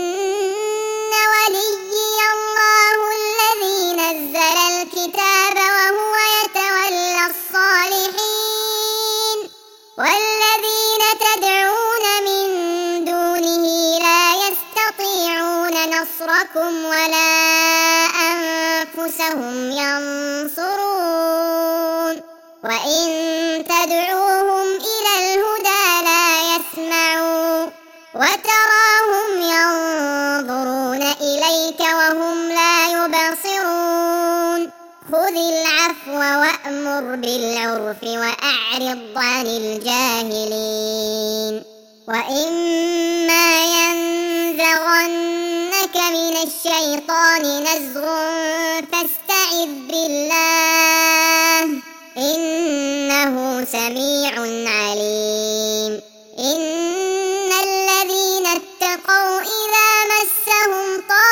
Speaker 1: وليي الله الذي نزل الكتاب وهو يتولى الصالحين، والذين تدعون من دونه لا يستطيعون نصركم ولا أنفسهم ينصرون. وإن تدعوهم إلى الهدى لا يسمعوا، وتراهم ينظرون إليك وهم لا يبصرون. خذ العفو وأمر بالعرف وأعرض عن الجاهلين. وإما ينزغنك من الشيطان نزغ فاستعذ بالله إنه سميع عليم. إن الذين اتقوا إذا مسهم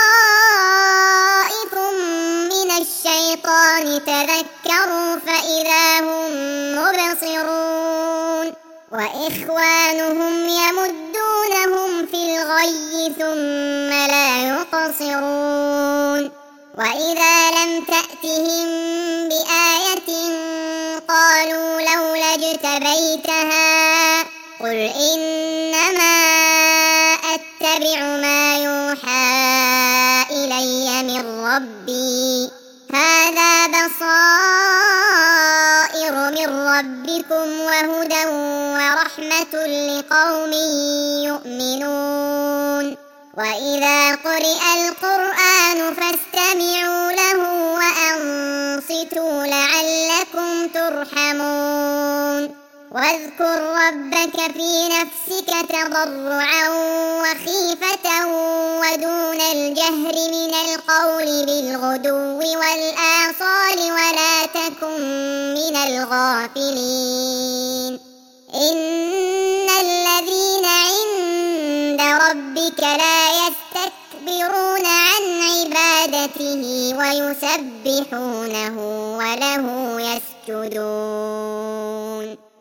Speaker 1: طائف من الشيطان تذكروا فإذا هم مبصرون. وإخوانهم يمدونهم في الغي ثم لا يقصرون. وإذا لم تأتهم بآية قالوا لولا اجتبيتها قل إنما أتبع ما يوحى إلي من ربي هذا بصائر من ربكم وهدى ورحمة لقوم يؤمنون. وإذا قرئ القرآن فاستمعوا له وأنصتوا لعلكم ترحمون. واذكر ربك في نفسك تضرعا وخيفة ودون الجهر من القول بالغدو والآصال ولا تكن من الغافلين. إن الذين عند ربك لا يستكبرون عن عبادته ويسبحونه وله يسجدون.